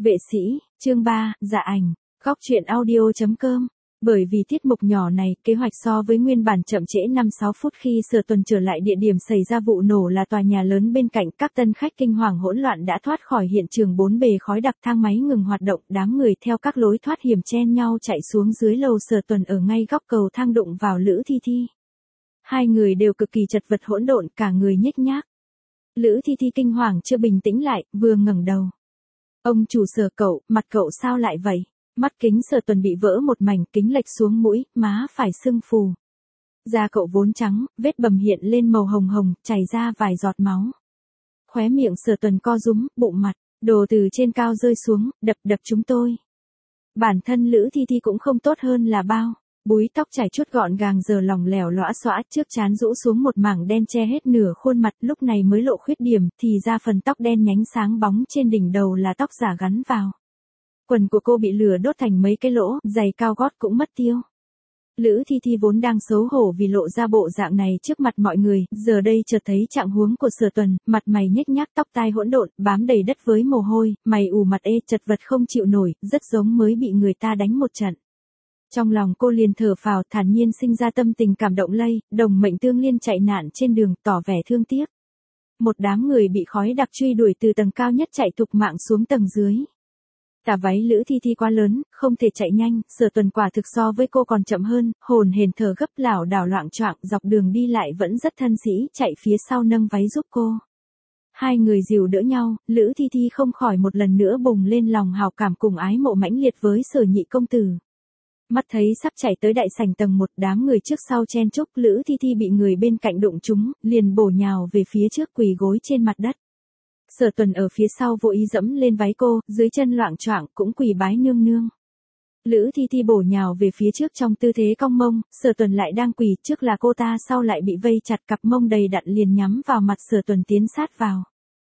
Vệ sĩ, chương 3, dạ ảnh, góc truyện audio.com. Bởi vì tiết mục nhỏ này, kế hoạch so với nguyên bản chậm trễ 5-6 phút khi Sở Tuần trở lại địa điểm xảy ra vụ nổ là tòa nhà lớn bên cạnh, các tân khách kinh hoàng hỗn loạn đã thoát khỏi hiện trường, bốn bề khói đặc, thang máy ngừng hoạt động, đám người theo các lối thoát hiểm chen nhau chạy xuống dưới lầu. Sở Tuần ở ngay góc cầu thang đụng vào Lữ Thi Thi. Hai người đều cực kỳ chật vật hỗn độn, cả người nhếch nhác. Lữ Thi Thi kinh hoàng chưa bình tĩnh lại, vừa ngẩng đầu. Ông chủ Sở, mặt cậu sao lại vậy? Mắt kính Sở Tuần bị vỡ một mảnh, kính lệch xuống mũi, má phải sưng phù. Da cậu vốn trắng, vết bầm hiện lên màu hồng hồng, chảy ra vài giọt máu. Khóe miệng Sở Tuần co rúm, bụng mặt, đồ từ trên cao rơi xuống, đập chúng tôi. Bản thân Lữ Thi Thi cũng không tốt hơn là bao. Búi tóc chải chuốt gọn gàng giờ lỏng lẻo lõa xõa, trước trán rũ xuống một mảng đen che hết nửa khuôn mặt, lúc này mới lộ khuyết điểm, thì ra phần tóc đen nhánh sáng bóng trên đỉnh đầu là tóc giả gắn vào. Quần của cô bị lửa đốt thành mấy cái lỗ, giày cao gót cũng mất tiêu. Lữ Thi Thi vốn đang xấu hổ vì lộ ra bộ dạng này trước mặt mọi người, giờ đây chợt thấy trạng huống của Sở Tuần, mặt mày nhếch nhác, tóc tai hỗn độn, bám đầy đất với mồ hôi, mày ủ mặt chật vật không chịu nổi, rất giống mới bị người ta đánh một trận. Trong lòng cô liền thở phào, thản nhiên sinh ra tâm tình cảm động lây, đồng mệnh tương liên chạy nạn trên đường, tỏ vẻ thương tiếc. Một đám người bị khói đặc truy đuổi từ tầng cao nhất chạy thục mạng xuống tầng dưới. Tà váy Lữ Thi Thi quá lớn, không thể chạy nhanh, Sở Tuần quả thực so với cô còn chậm hơn, hồn hển thở gấp, lảo đảo loạng choạng, dọc đường đi lại vẫn rất thân sĩ, chạy phía sau nâng váy giúp cô. Hai người dìu đỡ nhau, Lữ Thi Thi không khỏi một lần nữa bùng lên lòng hào cảm cùng ái mộ mãnh liệt với Sở nhị công tử. Mắt thấy sắp chạy tới đại sảnh tầng 1, đám người trước sau chen chúc, Lữ Thi Thi bị người bên cạnh đụng trúng, liền bổ nhào về phía trước, quỳ gối trên mặt đất. Sở Tuần ở phía sau vô ý dẫm lên váy cô, dưới chân loạng choạng, cũng quỳ bái nương nương. Lữ Thi Thi bổ nhào về phía trước trong tư thế cong mông, Sở Tuần lại đang quỳ, trước là cô ta, sau lại bị vây chặt, cặp mông đầy đặn liền nhắm vào mặt Sở Tuần tiến sát vào.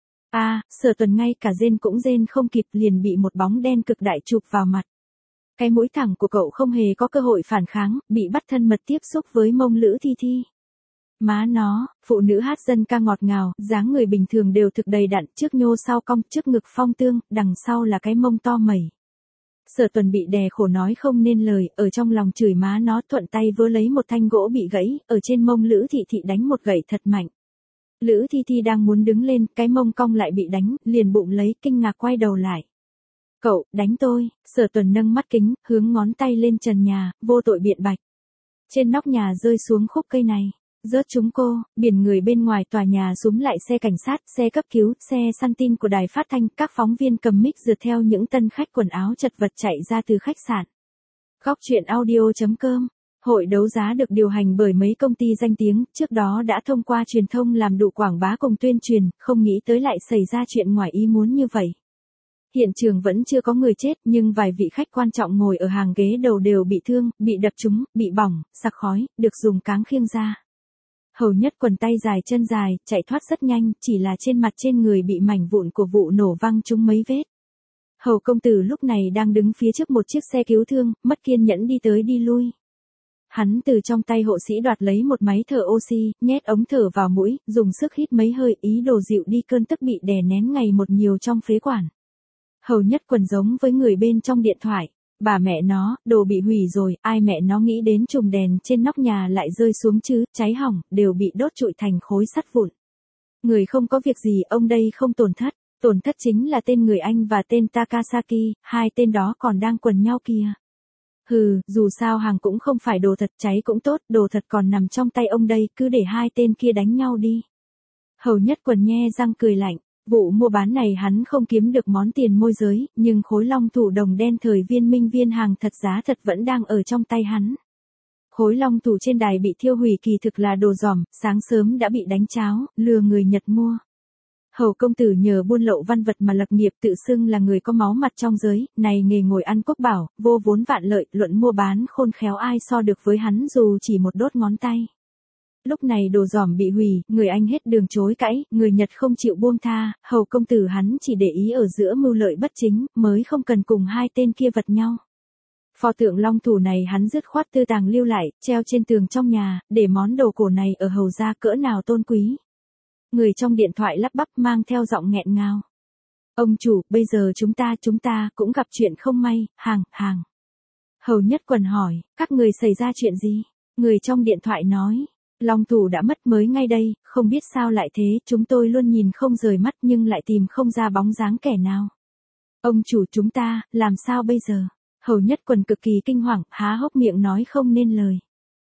Sở Tuần ngay cả rên cũng rên không kịp, liền bị một bóng đen cực đại chụp vào mặt. Cái mũi thẳng của cậu không hề có cơ hội phản kháng, bị bắt thân mật tiếp xúc với mông Lữ Thi Thi. Má nó, phụ nữ hát dân ca ngọt ngào, dáng người bình thường đều thực đầy đặn, trước nhô sau cong, trước ngực phong tương, đằng sau là cái mông to mẩy. Sở Tuần bị đè khổ nói không nên lời, ở trong lòng chửi má nó, thuận tay vớ lấy một thanh gỗ bị gãy, ở trên mông Lữ Thị Thị đánh một gậy thật mạnh. Lữ Thi Thi đang muốn đứng lên, cái mông cong lại bị đánh, liền bụng lấy, kinh ngạc quay đầu lại. Cậu, đánh tôi, Sở Tuần nâng mắt kính, hướng ngón tay lên trần nhà, vô tội biện bạch. Trên nóc nhà rơi xuống khúc cây này, rớt chúng cô, biển người bên ngoài tòa nhà súm lại xe cảnh sát, xe cấp cứu, xe săn tin của đài phát thanh, các phóng viên cầm mic rượt theo những tân khách quần áo chật vật chạy ra từ khách sạn. Góc truyện audio.com. Hội đấu giá được điều hành bởi mấy công ty danh tiếng, trước đó đã thông qua truyền thông làm đủ quảng bá cùng tuyên truyền, không nghĩ tới lại xảy ra chuyện ngoài ý muốn như vậy. Hiện trường vẫn chưa có người chết, nhưng vài vị khách quan trọng ngồi ở hàng ghế đầu đều bị thương, bị đập trúng, bị bỏng, sặc khói, được dùng cáng khiêng ra. Hầu nhất quần tay dài chân dài, chạy thoát rất nhanh, chỉ là trên mặt trên người bị mảnh vụn của vụ nổ văng trúng mấy vết. Hầu công tử lúc này đang đứng phía trước một chiếc xe cứu thương, mất kiên nhẫn đi tới đi lui. Hắn từ trong tay hộ sĩ đoạt lấy một máy thở oxy, nhét ống thở vào mũi, dùng sức hít mấy hơi, ý đồ dịu đi cơn tức bị đè nén ngày một nhiều trong phế quản. Hầu nhất quần giống với người bên trong điện thoại. Bà mẹ nó, đồ bị hủy rồi, ai mẹ nó nghĩ đến chùm đèn trên nóc nhà lại rơi xuống chứ, cháy hỏng, đều bị đốt trụi thành khối sắt vụn. Người không có việc gì, ông đây không tổn thất chính là tên người Anh và tên Takasaki, hai tên đó còn đang quần nhau kìa. Hừ, dù sao hàng cũng không phải đồ thật, cháy cũng tốt, đồ thật còn nằm trong tay ông đây, cứ để hai tên kia đánh nhau đi. Hầu nhất quần nhe răng cười lạnh. Vụ mua bán này hắn không kiếm được món tiền môi giới, nhưng khối long thủ đồng đen thời viên minh viên hàng thật giá thật vẫn đang ở trong tay hắn. Khối long thủ trên đài bị thiêu hủy kỳ thực là đồ giỏm, sáng sớm đã bị đánh cháo, lừa người Nhật mua. Hầu công tử nhờ buôn lậu văn vật mà lập nghiệp, tự xưng là người có máu mặt trong giới, này nghề ngồi ăn quốc bảo, vô vốn vạn lợi, luận mua bán khôn khéo ai so được với hắn dù chỉ một đốt ngón tay. Lúc này đồ giỏm bị hủy, người Anh hết đường chối cãi, người Nhật không chịu buông tha, hầu công tử hắn chỉ để ý ở giữa mưu lợi bất chính, mới không cần cùng hai tên kia vật nhau. Pho tượng long thủ này hắn dứt khoát tư tàng lưu lại, treo trên tường trong nhà, để món đồ cổ này ở hầu gia cỡ nào tôn quý. Người trong điện thoại lắp bắp mang theo giọng nghẹn ngào. Ông chủ, bây giờ chúng ta cũng gặp chuyện không may, hàng. Hầu Nhất Quần hỏi, các người xảy ra chuyện gì? Người trong điện thoại nói, Long Thủ đã mất mới ngay đây, không biết sao lại thế, chúng tôi luôn nhìn không rời mắt nhưng lại tìm không ra bóng dáng kẻ nào. Ông chủ chúng ta, làm sao bây giờ? Hầu Nhất Quần cực kỳ kinh hoàng, há hốc miệng nói không nên lời.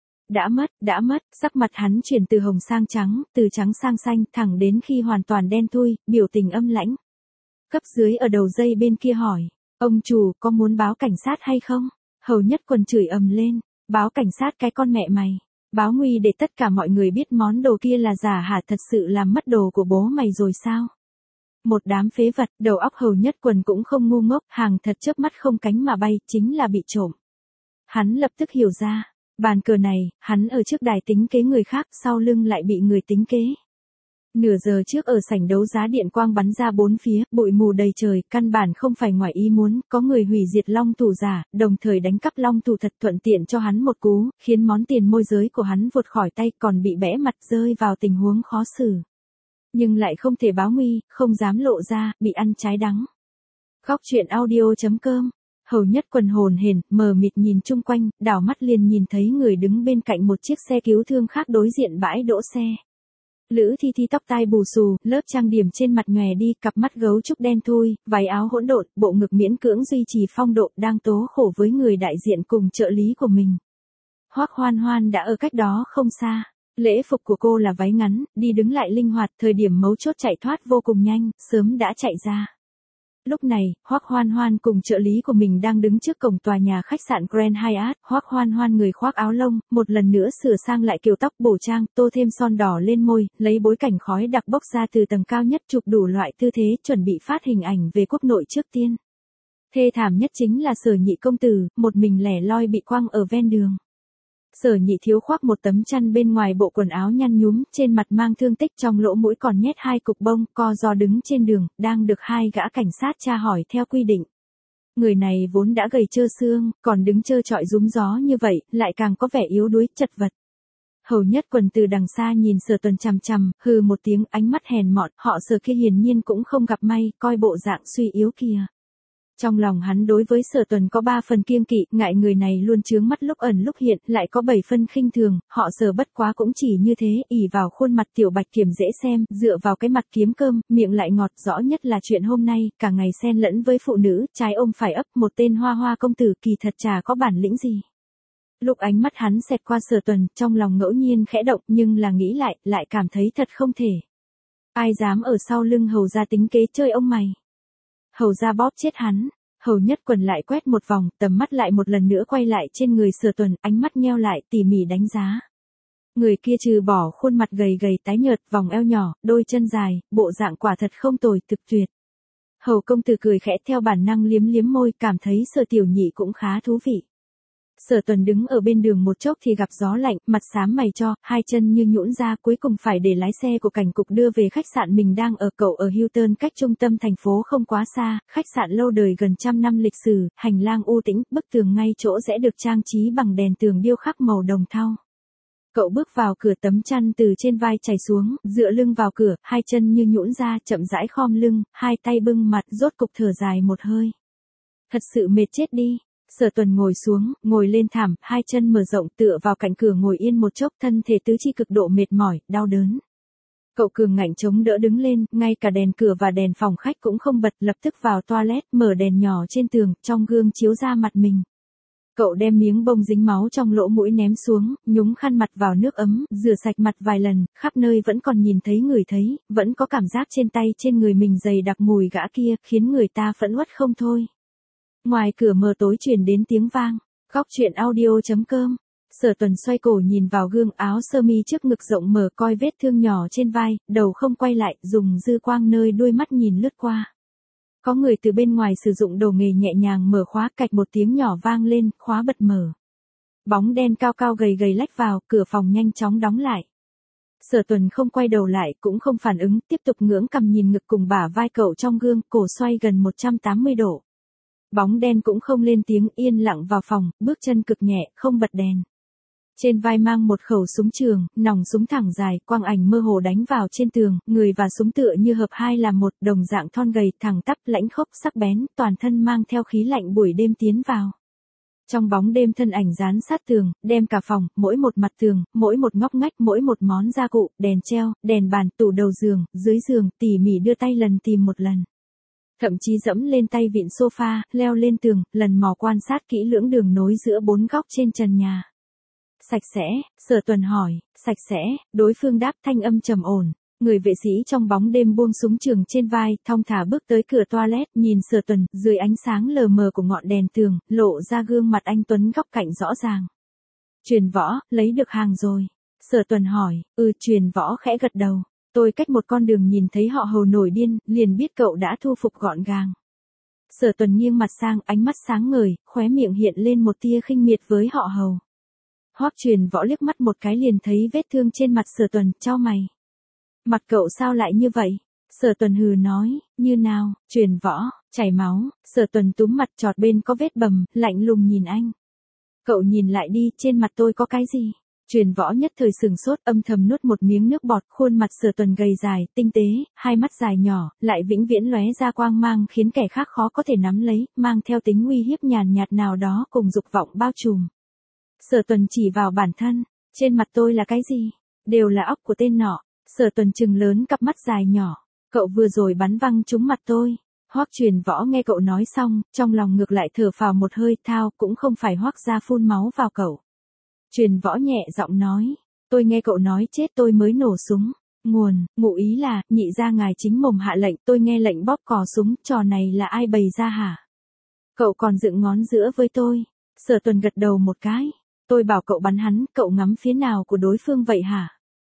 Đã mất, sắc mặt hắn chuyển từ hồng sang trắng, từ trắng sang xanh, thẳng đến khi hoàn toàn đen thui, biểu tình âm lãnh. Cấp dưới ở đầu dây bên kia hỏi, ông chủ có muốn báo cảnh sát hay không? Hầu Nhất Quần chửi ầm lên, báo cảnh sát cái con mẹ mày, báo nguy để tất cả mọi người biết món đồ kia là giả hả, thật sự làm mất đồ của bố mày rồi sao? Một đám phế vật, đầu óc Hầu Nhất Quần cũng không ngu ngốc, hàng thật chớp mắt không cánh mà bay, chính là bị trộm. Hắn lập tức hiểu ra, bàn cờ này, hắn ở trước đài tính kế người khác, sau lưng lại bị người tính kế. Nửa giờ trước ở sảnh đấu giá điện quang bắn ra bốn phía, bụi mù đầy trời, căn bản không phải ngoài ý muốn, có người hủy diệt Long Thủ giả, đồng thời đánh cắp Long Thủ thật, thuận tiện cho hắn một cú, khiến món tiền môi giới của hắn vụt khỏi tay, còn bị bẽ mặt, rơi vào tình huống khó xử. Nhưng lại không thể báo nguy, không dám lộ ra, bị ăn trái đắng. Góc truyện audio.com. Hầu Nhất Quần hồn hển, mờ mịt nhìn chung quanh, đảo mắt liền nhìn thấy người đứng bên cạnh một chiếc xe cứu thương khác đối diện bãi đỗ xe. Lữ Thi Thi tóc tai bù xù, lớp trang điểm trên mặt nhòe đi, cặp mắt gấu trúc đen thui, váy áo hỗn độn, bộ ngực miễn cưỡng duy trì phong độ, đang tố khổ với người đại diện cùng trợ lý của mình. Hoắc Hoan Hoan đã ở cách đó không xa. Lễ phục của cô là váy ngắn, đi đứng lại linh hoạt, thời điểm mấu chốt chạy thoát vô cùng nhanh, sớm đã chạy ra. Lúc này, Hoắc Hoan Hoan cùng trợ lý của mình đang đứng trước cổng tòa nhà khách sạn Grand Hyatt, Hoắc Hoan Hoan người khoác áo lông, một lần nữa sửa sang lại kiểu tóc bổ trang, tô thêm son đỏ lên môi, lấy bối cảnh khói đặc bốc ra từ tầng cao nhất chụp đủ loại tư thế, chuẩn bị phát hình ảnh về quốc nội trước tiên. Thê thảm nhất chính là Sở Nhị công tử, một mình lẻ loi bị quăng ở ven đường. Sở Nhị thiếu khoác một tấm chăn bên ngoài bộ quần áo nhăn nhúm, trên mặt mang thương tích, trong lỗ mũi còn nhét hai cục bông, co ro đứng trên đường, đang được hai gã cảnh sát tra hỏi theo quy định. Người này vốn đã gầy trơ xương, còn đứng trơ trọi rúm gió như vậy, lại càng có vẻ yếu đuối, chật vật. Hầu Nhất Quần từ đằng xa nhìn Sở Tuần chằm chằm, hừ một tiếng, ánh mắt hèn mọn, họ Sở kia hiển nhiên cũng không gặp may, coi bộ dạng suy yếu kìa. Trong lòng hắn đối với Sở Tuần có 3 phần kiêng kỵ, ngại người này luôn chướng mắt lúc ẩn lúc hiện, lại có 7 phân khinh thường, họ Sở bất quá cũng chỉ như thế, ỷ vào khuôn mặt tiểu bạch kiểm dễ xem, dựa vào cái mặt kiếm cơm, miệng lại ngọt, rõ nhất là chuyện hôm nay, cả ngày xen lẫn với phụ nữ, trái ôm phải ấp, một tên hoa hoa công tử kỳ thật chả có bản lĩnh gì. Lúc ánh mắt hắn xẹt qua Sở Tuần, trong lòng ngẫu nhiên khẽ động, nhưng là nghĩ lại cảm thấy thật không thể. Ai dám ở sau lưng Hầu gia tính kế chơi ông mày. Hầu gia bóp chết hắn. Hầu Nhất Quần lại quét một vòng, tầm mắt lại một lần nữa quay lại trên người Sở Tuần, ánh mắt nheo lại, tỉ mỉ đánh giá. Người kia trừ bỏ khuôn mặt gầy gầy tái nhợt, vòng eo nhỏ, đôi chân dài, bộ dạng quả thật không tồi, thực tuyệt. Hầu công tử cười khẽ, theo bản năng liếm liếm môi, cảm thấy Sở Tiểu Nhị cũng khá thú vị. Sở Tuần đứng ở bên đường một chốc thì gặp gió lạnh, mặt xám mày cho, hai chân như nhũn ra, cuối cùng phải để lái xe của cảnh cục đưa về khách sạn mình đang ở. Cậu ở Hilton, cách trung tâm thành phố không quá xa, khách sạn lâu đời gần 100 năm lịch sử, hành lang u tĩnh, bức tường ngay chỗ rẽ được trang trí bằng đèn tường điêu khắc màu đồng thau. Cậu bước vào cửa, tấm chăn từ trên vai chảy xuống, dựa lưng vào cửa, hai chân như nhũn ra, chậm rãi khom lưng, hai tay bưng mặt, rốt cục thở dài một hơi. Thật sự mệt chết đi. Sở Tuần ngồi xuống, ngồi lên thảm, hai chân mở rộng tựa vào cạnh cửa ngồi yên một chốc, thân thể tứ chi cực độ mệt mỏi, đau đớn. Cậu cường ngạnh chống đỡ đứng lên, ngay cả đèn cửa và đèn phòng khách cũng không bật, lập tức vào toilet, mở đèn nhỏ trên tường, trong gương chiếu ra mặt mình. Cậu đem miếng bông dính máu trong lỗ mũi ném xuống, nhúng khăn mặt vào nước ấm, rửa sạch mặt vài lần, khắp nơi vẫn còn nhìn thấy ngửi thấy, vẫn có cảm giác trên tay trên người mình dày đặc mùi gã kia, khiến người ta phẫn uất không thôi. Ngoài cửa mờ tối truyền đến tiếng vang. Góc truyện audio.com. Sở Tuần xoay cổ nhìn vào gương, áo sơ mi trước ngực rộng mở, coi vết thương nhỏ trên vai, đầu không quay lại, dùng dư quang nơi đuôi mắt nhìn lướt qua. Có người từ bên ngoài sử dụng đồ nghề nhẹ nhàng mở khóa, cạch một tiếng nhỏ vang lên, khóa bật mở. Bóng đen cao cao gầy gầy lách vào, cửa phòng nhanh chóng đóng lại. Sở Tuần không quay đầu lại, cũng không phản ứng, tiếp tục ngưỡng cằm nhìn ngực cùng bả vai cậu trong gương, cổ xoay gần 180 độ. Bóng đen cũng không lên tiếng, yên lặng vào phòng, bước chân cực nhẹ, không bật đèn. Trên vai mang một khẩu súng trường, nòng súng thẳng dài, quang ảnh mơ hồ đánh vào trên tường, người và súng tựa như hợp hai làm một, đồng dạng thon gầy, thẳng tắp, lãnh khốc, sắc bén, toàn thân mang theo khí lạnh buổi đêm tiến vào. Trong bóng đêm thân ảnh dán sát tường, đem cả phòng, mỗi một mặt tường, mỗi một ngóc ngách, mỗi một món gia cụ, đèn treo, đèn bàn, tủ đầu giường, dưới giường, tỉ mỉ đưa tay lần tìm một lần. Thậm chí dẫm lên tay vịn sofa, leo lên tường, lần mò quan sát kỹ lưỡng đường nối giữa bốn góc trên trần nhà. Sạch sẽ, Sở Tuần hỏi. Sạch sẽ, đối phương đáp thanh âm trầm ổn. Người vệ sĩ trong bóng đêm buông súng trường trên vai, thong thả bước tới cửa toilet, nhìn Sở Tuần, dưới ánh sáng lờ mờ của ngọn đèn tường, lộ ra gương mặt anh tuấn góc cạnh rõ ràng. Truyền Võ, lấy được hàng rồi. Sở Tuần hỏi. Truyền Võ khẽ gật đầu. Tôi cách một con đường nhìn thấy họ Hầu nổi điên, liền biết cậu đã thu phục gọn gàng. Sở Tuần nghiêng mặt sang, ánh mắt sáng ngời, khóe miệng hiện lên một tia khinh miệt với họ Hầu. Hoắc Truyền Võ liếc mắt một cái liền thấy vết thương trên mặt Sở Tuần, chau mày. Mặt cậu sao lại như vậy? Sở Tuần hừ nói. Như nào? Truyền Võ, chảy máu. Sở Tuần túm mặt, chọt bên có vết bầm, lạnh lùng nhìn anh. Cậu nhìn lại đi, trên mặt tôi có cái gì? Truyền Võ nhất thời sừng sốt, âm thầm nuốt một miếng nước bọt, khuôn mặt Sở Tuần gầy dài, tinh tế, hai mắt dài nhỏ, lại vĩnh viễn lóe ra quang mang khiến kẻ khác khó có thể nắm lấy, mang theo tính uy hiếp nhàn nhạt nào đó cùng dục vọng bao trùm. Sở Tuần chỉ vào bản thân. Trên mặt tôi là cái gì? Đều là óc của tên nọ. Sở Tuần trừng lớn cặp mắt dài nhỏ. Cậu vừa rồi bắn văng trúng mặt tôi. Hoắc Truyền Võ nghe cậu nói xong, trong lòng ngược lại thở phào một hơi, thao, cũng không phải Hoắc gia phun máu vào cậu. Truyền Võ nhẹ giọng nói. Tôi nghe cậu nói chết tôi mới nổ súng. Ngụ ý là, nhị gia ngài chính mồm hạ lệnh, tôi nghe lệnh bóp cò súng, trò này là ai bày ra hả? Cậu còn dựng ngón giữa với tôi. Sở Tuần gật đầu một cái. Tôi bảo cậu bắn hắn, cậu ngắm phía nào của đối phương vậy hả?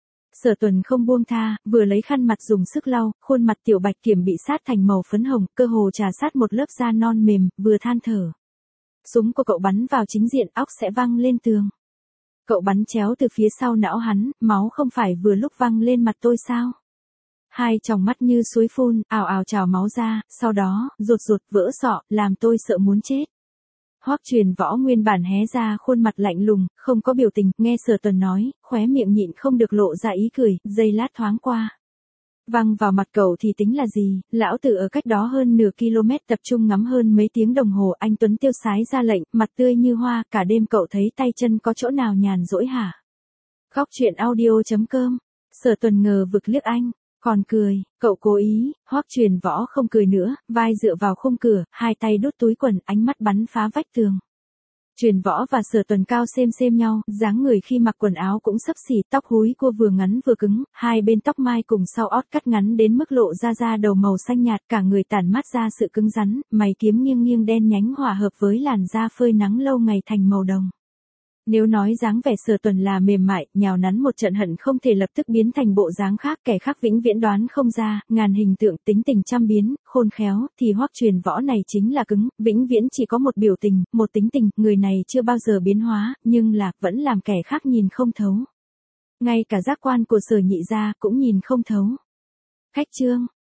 Sở Tuần không buông tha, vừa lấy khăn mặt dùng sức lau, khuôn mặt Tiểu Bạch Kiểm bị sát thành màu phấn hồng, cơ hồ trà sát một lớp da non mềm, vừa than thở. Súng của cậu bắn vào chính diện, óc sẽ văng lên tường. Cậu bắn chéo từ phía sau não hắn, máu không phải vừa lúc văng lên mặt tôi sao? Hai tròng mắt như suối phun, ào ào trào máu ra, sau đó, rụt vỡ sọ, làm tôi sợ muốn chết. Hoắc Truyền Võ nguyên bản hé ra khuôn mặt lạnh lùng, không có biểu tình, nghe Sở Tuần nói, khóe miệng nhịn không được lộ ra ý cười, giây lát thoáng qua. Văng vào mặt cậu thì tính là gì, lão tử ở cách đó hơn nửa km tập trung ngắm hơn mấy tiếng đồng hồ, anh Tuấn tiêu sái ra lệnh, mặt tươi như hoa, cả đêm cậu thấy tay chân có chỗ nào nhàn rỗi hả? Góc truyện audio.com. Sở Tuần ngờ vực liếc anh. Còn cười, cậu cố ý. Hoắc Truyền Võ không cười nữa, vai dựa vào khung cửa, hai tay đút túi quần, ánh mắt bắn phá vách tường. Truyền Võ và Sở Tuần cao xem nhau, dáng người khi mặc quần áo cũng xấp xỉ, tóc húi cua vừa ngắn vừa cứng, hai bên tóc mai cùng sau ót cắt ngắn đến mức lộ ra đầu màu xanh nhạt, cả người tản mát ra sự cứng rắn, mày kiếm nghiêng đen nhánh hòa hợp với làn da phơi nắng lâu ngày thành màu đồng. Nếu nói dáng vẻ Sở Tuần là mềm mại, nhào nắn một trận hận không thể lập tức biến thành bộ dáng khác, kẻ khác vĩnh viễn đoán không ra, ngàn hình tượng, tính tình trăm biến, khôn khéo, thì Hoắc Truyền Võ này chính là cứng, vĩnh viễn chỉ có một biểu tình, một tính tình, người này chưa bao giờ biến hóa, nhưng là, vẫn làm kẻ khác nhìn không thấu. Ngay cả giác quan của Sở nhị gia cũng nhìn không thấu. Khách chương.